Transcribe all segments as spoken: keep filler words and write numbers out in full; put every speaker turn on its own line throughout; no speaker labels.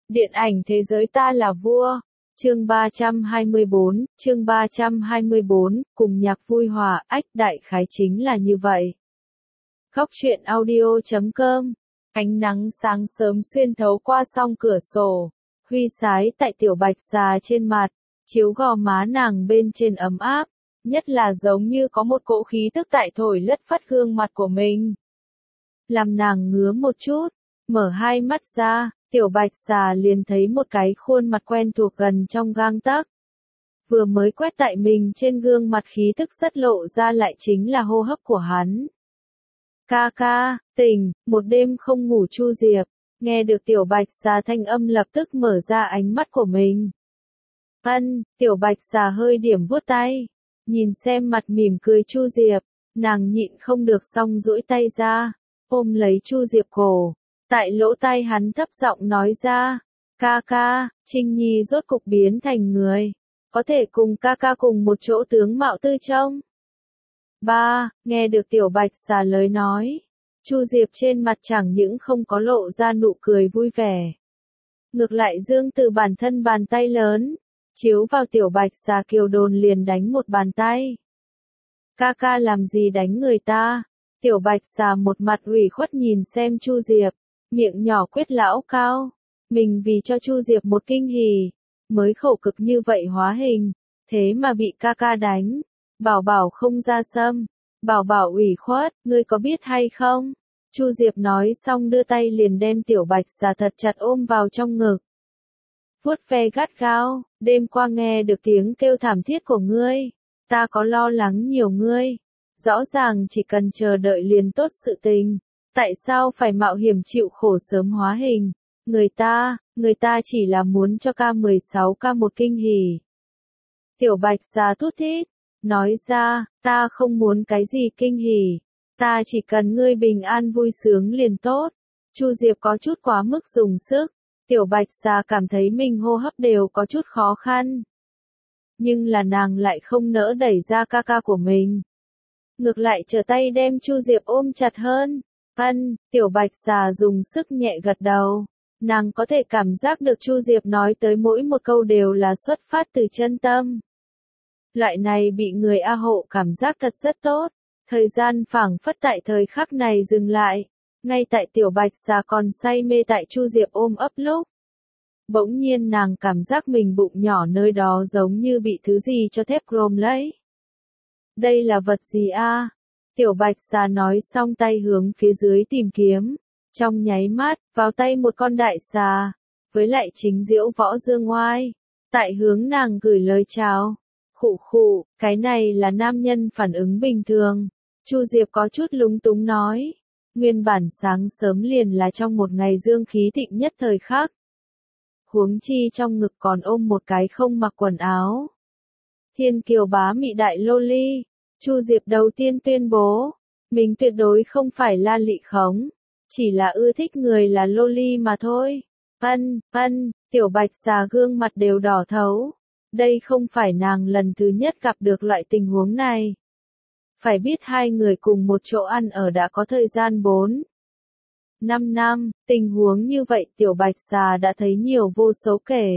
Điện ảnh thế giới ta là vua. Chương ba trăm hai mươi bốn, chương ba trăm hai mươi bốn, cùng nhạc vui hòa, ách đại khái chính là như vậy. Góc truyện audio chấm com. Ánh nắng sáng sớm xuyên thấu qua song cửa sổ, huy sái tại tiểu bạch xà trên mặt, chiếu gò má nàng bên trên ấm áp, nhất là giống như có một cỗ khí tức tại thổi lất phất gương mặt của mình. Làm nàng ngứa một chút, mở hai mắt ra, tiểu bạch xà liền thấy một cái khuôn mặt quen thuộc gần trong gang tấc. Vừa mới quét tại mình trên gương mặt khí tức rất lộ ra lại chính là hô hấp của hắn. Ca ca, tỉnh, một đêm không ngủ Chu Diệp, nghe được tiểu bạch xà thanh âm lập tức mở ra ánh mắt của mình. Ân, tiểu bạch xà hơi điểm vuốt tay, nhìn xem mặt mỉm cười Chu Diệp, nàng nhịn không được xong duỗi tay ra, ôm lấy Chu Diệp cổ, tại lỗ tai hắn thấp giọng nói ra, ca ca, Trinh Nhi rốt cục biến thành người, có thể cùng ca ca cùng một chỗ tướng mạo tư trông. Ba, nghe được tiểu bạch xà lời nói, Chu Diệp trên mặt chẳng những không có lộ ra nụ cười vui vẻ. Ngược lại dương từ bản thân bàn tay lớn, chiếu vào tiểu bạch xà kiều đồn liền đánh một bàn tay. Ca ca làm gì đánh người ta? Tiểu bạch xà một mặt ủy khuất nhìn xem Chu Diệp, miệng nhỏ quyết lão cao. Mình vì cho Chu Diệp một kinh hỉ, mới khổ cực như vậy hóa hình, thế mà bị ca ca đánh. Bảo bảo không ra sâm, bảo bảo ủy khuất, ngươi có biết hay không? Chu Diệp nói xong đưa tay liền đem tiểu bạch xà thật chặt ôm vào trong ngực. Vuốt ve gắt gao, đêm qua nghe được tiếng kêu thảm thiết của ngươi, ta có lo lắng nhiều ngươi. Rõ ràng chỉ cần chờ đợi liền tốt sự tình, tại sao phải mạo hiểm chịu khổ sớm hóa hình? Người ta, người ta chỉ là muốn cho ca mười sáu ca một kinh hỉ. Tiểu bạch xà thút thít, nói ra, ta không muốn cái gì kinh hỉ, ta chỉ cần ngươi bình an vui sướng liền tốt. Chu Diệp có chút quá mức dùng sức, tiểu bạch xà cảm thấy mình hô hấp đều có chút khó khăn. Nhưng là nàng lại không nỡ đẩy ra ca ca của mình. Ngược lại trở tay đem Chu Diệp ôm chặt hơn. Ân, tiểu bạch xà dùng sức nhẹ gật đầu. Nàng có thể cảm giác được Chu Diệp nói tới mỗi một câu đều là xuất phát từ chân tâm. Loại này bị người A hộ cảm giác thật rất tốt. Thời gian phảng phất tại thời khắc này dừng lại. Ngay tại tiểu bạch xà còn say mê tại Chu Diệp ôm ấp lúc. Bỗng nhiên nàng cảm giác mình bụng nhỏ nơi đó giống như bị thứ gì cho thép chrome lấy. Đây là vật gì a? Tiểu bạch xà nói xong tay hướng phía dưới tìm kiếm. Trong nháy mắt, vào tay một con đại xà. Với lại chính diễu võ dương ngoai. Tại hướng nàng gửi lời chào. Khụ khụ, cái này là nam nhân phản ứng bình thường. Chu Diệp có chút lúng túng nói. Nguyên bản sáng sớm liền là trong một ngày dương khí thịnh nhất thời khắc. Huống chi trong ngực còn ôm một cái không mặc quần áo. Thiên kiều bá mị đại loli. Chu Diệp đầu tiên tuyên bố, mình tuyệt đối không phải la lị khống, chỉ là ưa thích người là loli mà thôi. Ân, ân, tiểu bạch xà gương mặt đều đỏ thấu. Đây không phải nàng lần thứ nhất gặp được loại tình huống này. Phải biết hai người cùng một chỗ ăn ở đã có thời gian bốn năm năm, tình huống như vậy tiểu bạch xà đã thấy nhiều vô số kể.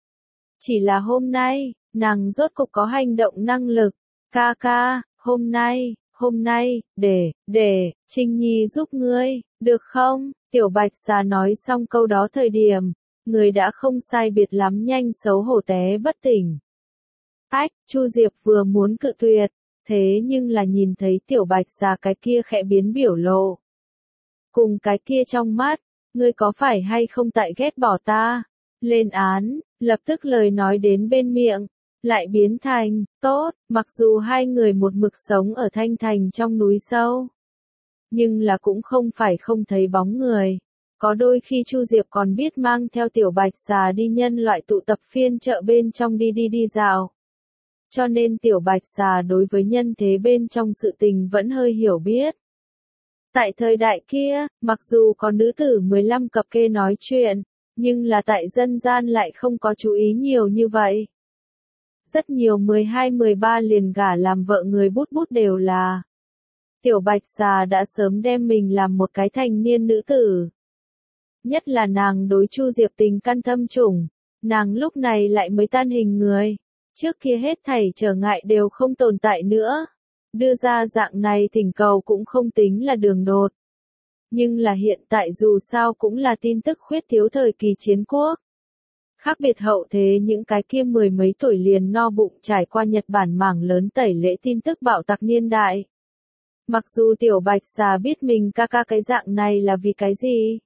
Chỉ là hôm nay, nàng rốt cục có hành động năng lực. Ca ca, hôm nay, hôm nay, để, để, Trinh Nhi giúp ngươi, được không? Tiểu bạch xà nói xong câu đó thời điểm, người đã không sai biệt lắm nhanh xấu hổ té bất tỉnh. Ách, Chu Diệp vừa muốn cự tuyệt, thế nhưng là nhìn thấy tiểu bạch xà cái kia khẽ biến biểu lộ. Cùng cái kia trong mắt, ngươi có phải hay không tại ghét bỏ ta? Lên án, lập tức lời nói đến bên miệng. Lại biến thành, tốt, mặc dù hai người một mực sống ở Thanh Thành trong núi sâu. Nhưng là cũng không phải không thấy bóng người. Có đôi khi Chu Diệp còn biết mang theo tiểu bạch xà đi nhân loại tụ tập phiên chợ bên trong đi đi đi dạo. Cho nên tiểu bạch xà đối với nhân thế bên trong sự tình vẫn hơi hiểu biết. Tại thời đại kia, mặc dù có nữ tử mười lăm cặp kê nói chuyện, nhưng là tại dân gian lại không có chú ý nhiều như vậy. Rất nhiều mười hai mười ba liền gả làm vợ người bút bút đều là. Tiểu bạch xà đã sớm đem mình làm một cái thành niên nữ tử. Nhất là nàng đối Chu Diệp tình căn thâm trùng, nàng lúc này lại mới tan hình người. Trước kia hết thảy trở ngại đều không tồn tại nữa. Đưa ra dạng này thỉnh cầu cũng không tính là đường đột. Nhưng là hiện tại dù sao cũng là tin tức khuyết thiếu thời kỳ chiến quốc. Khác biệt hậu thế những cái kia mười mấy tuổi liền no bụng trải qua Nhật Bản mảng lớn tẩy lễ tin tức bạo tạc niên đại. Mặc dù tiểu bạch xà biết mình ca ca cái dạng này là vì cái gì.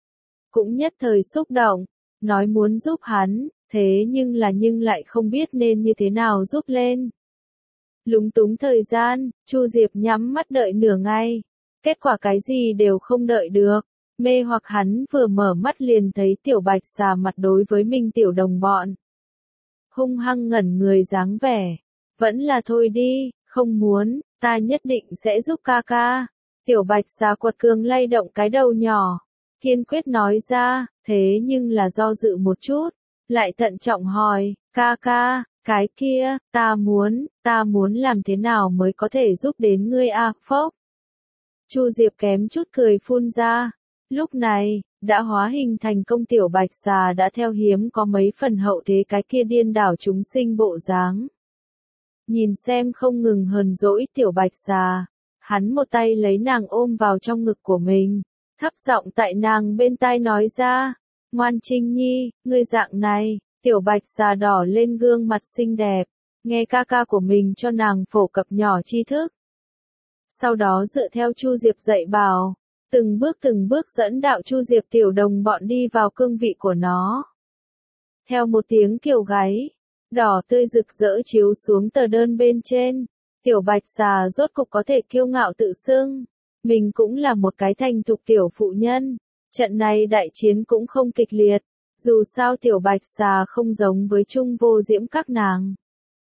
Cũng nhất thời xúc động, nói muốn giúp hắn, thế nhưng là nhưng lại không biết nên như thế nào giúp lên. Lúng túng thời gian, Chu Diệp nhắm mắt đợi nửa ngày. Kết quả cái gì đều không đợi được. Mê hoặc hắn vừa mở mắt liền thấy tiểu bạch xà mặt đối với mình tiểu đồng bọn. Hung hăng ngẩn người dáng vẻ. Vẫn là thôi đi, không muốn, ta nhất định sẽ giúp ca ca. Tiểu bạch xà quật cường lay động cái đầu nhỏ. Kiên quyết nói ra, thế nhưng là do dự một chút. Lại thận trọng hỏi, ca ca, cái kia, ta muốn, ta muốn làm thế nào mới có thể giúp đến ngươi a phốc. Chu Diệp kém chút cười phun ra. Lúc này, đã hóa hình thành công tiểu bạch xà đã theo hiếm có mấy phần hậu thế cái kia điên đảo chúng sinh bộ dáng. Nhìn xem không ngừng hờn dỗi tiểu bạch xà, hắn một tay lấy nàng ôm vào trong ngực của mình, thấp giọng tại nàng bên tai nói ra, ngoan Trinh Nhi, ngươi dạng này, tiểu bạch xà đỏ lên gương mặt xinh đẹp, nghe ca ca của mình cho nàng phổ cập nhỏ tri thức. Sau đó dựa theo Chu Diệp dạy bảo, từng bước từng bước dẫn đạo Chu Diệp tiểu đồng bọn đi vào cương vị của nó. Theo một tiếng kiều gáy, đỏ tươi rực rỡ chiếu xuống tờ đơn bên trên, tiểu bạch xà rốt cục có thể kiêu ngạo tự xưng. Mình cũng là một cái thành thục tiểu phụ nhân, trận này đại chiến cũng không kịch liệt, dù sao tiểu bạch xà không giống với Trung Vô Diễm các nàng.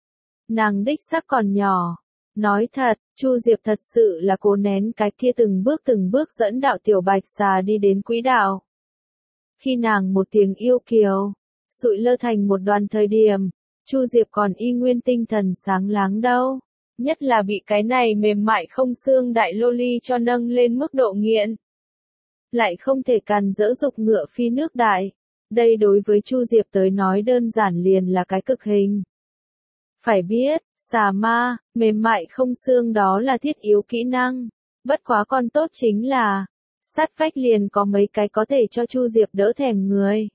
Nàng đích xác còn nhỏ. Nói thật, Chu Diệp thật sự là cố nén cái kia từng bước từng bước dẫn đạo tiểu bạch xà đi đến quỹ đạo. Khi nàng một tiếng yêu kiều, sụi lơ thành một đoàn thời điểm, Chu Diệp còn y nguyên tinh thần sáng láng đâu. Nhất là bị cái này mềm mại không xương đại loli cho nâng lên mức độ nghiện. Lại không thể càn dỡ dục ngựa phi nước đại. Đây đối với Chu Diệp tới nói đơn giản liền là cái cực hình. Phải biết, xà ma, mềm mại không xương đó là thiết yếu kỹ năng. Bất quá con tốt chính là, sát vách liền có mấy cái có thể cho Chu Diệp đỡ thèm người.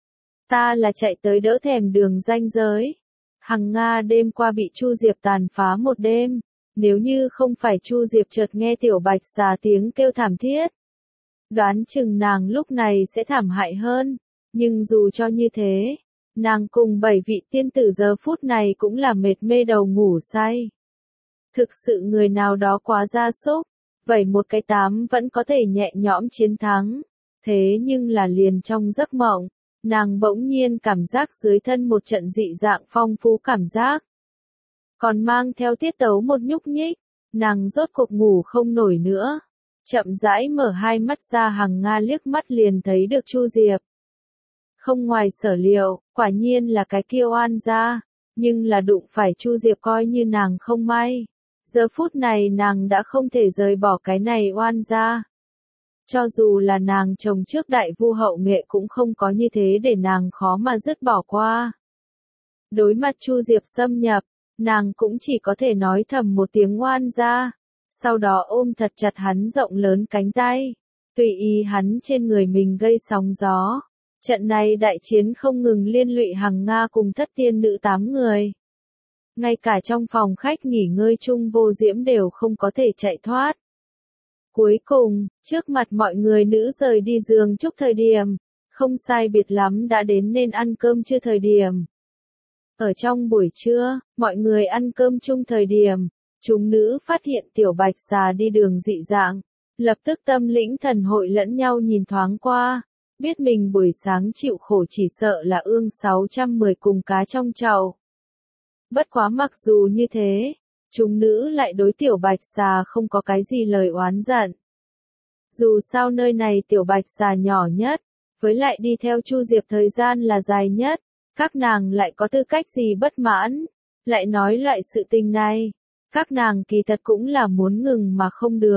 Ta là chạy tới đỡ thèm đường ranh giới. Hằng Nga đêm qua bị Chu Diệp tàn phá một đêm. Nếu như không phải Chu Diệp chợt nghe tiểu bạch xà tiếng kêu thảm thiết. Đoán chừng nàng lúc này sẽ thảm hại hơn. Nhưng dù cho như thế, nàng cùng bảy vị tiên tử giờ phút này cũng là mệt mê đầu ngủ say. Thực sự người nào đó quá gia súc, vậy một cái tám vẫn có thể nhẹ nhõm chiến thắng. Thế nhưng là liền trong giấc mộng, nàng bỗng nhiên cảm giác dưới thân một trận dị dạng phong phú cảm giác. Còn mang theo tiết tấu một nhúc nhích, nàng rốt cuộc ngủ không nổi nữa. Chậm rãi mở hai mắt ra, Hằng Nga liếc mắt liền thấy được Chu Diệp. Không ngoài sở liệu, quả nhiên là cái kia oan gia, nhưng là đụng phải Chu Diệp coi như nàng không may. Giờ phút này nàng đã không thể rời bỏ cái này oan gia. Cho dù là nàng chồng trước đại vu hậu nghệ cũng không có như thế để nàng khó mà dứt bỏ qua. Đối mặt Chu Diệp xâm nhập, nàng cũng chỉ có thể nói thầm một tiếng oan gia, sau đó ôm thật chặt hắn rộng lớn cánh tay, tùy ý hắn trên người mình gây sóng gió. Trận này đại chiến không ngừng liên lụy Hằng Nga cùng thất tiên nữ tám người. Ngay cả trong phòng khách nghỉ ngơi Trung Vô Diễm đều không có thể chạy thoát. Cuối cùng, trước mặt mọi người nữ rời đi giường chúc thời điểm, không sai biệt lắm đã đến nên ăn cơm trưa thời điểm. Ở trong buổi trưa, mọi người ăn cơm chung thời điểm, chúng nữ phát hiện tiểu bạch xà đi đường dị dạng, lập tức tâm lĩnh thần hội lẫn nhau nhìn thoáng qua. Biết mình buổi sáng chịu khổ chỉ sợ là ương sáu trăm mười cùng cá trong chậu. Bất quá mặc dù như thế, chúng nữ lại đối tiểu bạch xà không có cái gì lời oán giận. Dù sao nơi này tiểu bạch xà nhỏ nhất, với lại đi theo Chu Diệp thời gian là dài nhất, các nàng lại có tư cách gì bất mãn, lại nói loại sự tình này. Các nàng kỳ thật cũng là muốn ngừng mà không được,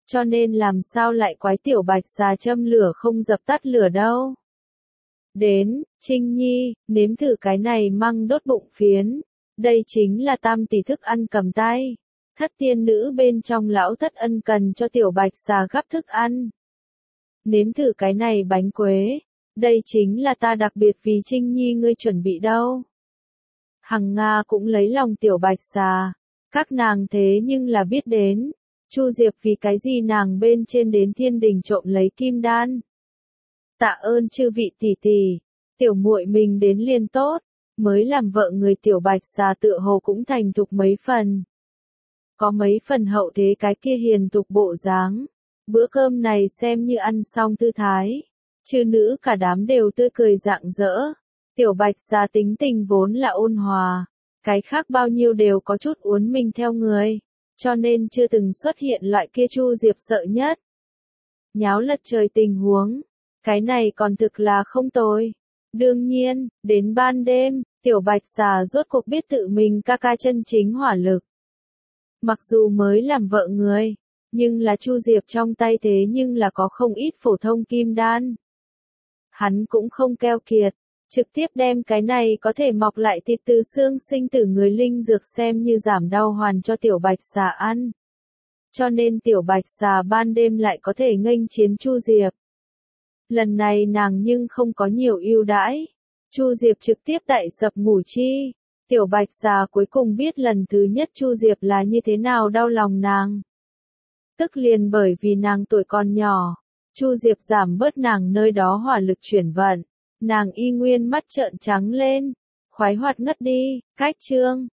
cho nên làm sao lại quái tiểu bạch xà châm lửa không dập tắt lửa đâu. Đến, Trinh Nhi, nếm thử cái này măng đốt bụng phiến. Đây chính là tam tỷ thức ăn cầm tay. Thất tiên nữ bên trong lão thất ân cần cho tiểu bạch xà gắp thức ăn. Nếm thử cái này bánh quế. Đây chính là ta đặc biệt vì Trinh Nhi ngươi chuẩn bị đâu. Hằng Nga cũng lấy lòng tiểu bạch xà. Các nàng thế nhưng là biết đến. Chu Diệp vì cái gì nàng bên trên đến thiên đình trộm lấy kim đan. Tạ ơn chư vị tỷ tỷ, tiểu muội mình đến liền tốt, mới làm vợ người tiểu bạch xà tựa hồ cũng thành thục mấy phần. Có mấy phần hậu thế cái kia hiền tục bộ dáng, bữa cơm này xem như ăn xong tư thái, chư nữ cả đám đều tươi cười rạng rỡ, tiểu bạch xà tính tình vốn là ôn hòa, cái khác bao nhiêu đều có chút uốn mình theo người, cho nên chưa từng xuất hiện loại kia Chu Diệp sợ nhất. Nháo lật trời tình huống. Cái này còn thực là không tồi. Đương nhiên, đến ban đêm, tiểu bạch xà rốt cuộc biết tự mình ca ca chân chính hỏa lực. Mặc dù mới làm vợ người, nhưng là Chu Diệp trong tay thế nhưng là có không ít phổ thông kim đan. Hắn cũng không keo kiệt, trực tiếp đem cái này có thể mọc lại thịt từ xương sinh tử người linh dược xem như giảm đau hoàn cho tiểu bạch xà ăn. Cho nên tiểu bạch xà ban đêm lại có thể nghênh chiến Chu Diệp. Lần này nàng nhưng không có nhiều ưu đãi. Chu Diệp trực tiếp đậy sập ngủ chi. Tiểu bạch xà cuối cùng biết lần thứ nhất Chu Diệp là như thế nào đau lòng nàng. Tức liền bởi vì nàng tuổi còn nhỏ, Chu Diệp giảm bớt nàng nơi đó hỏa lực chuyển vận. Nàng y nguyên mắt trợn trắng lên, khoái hoạt ngất đi, cách chương.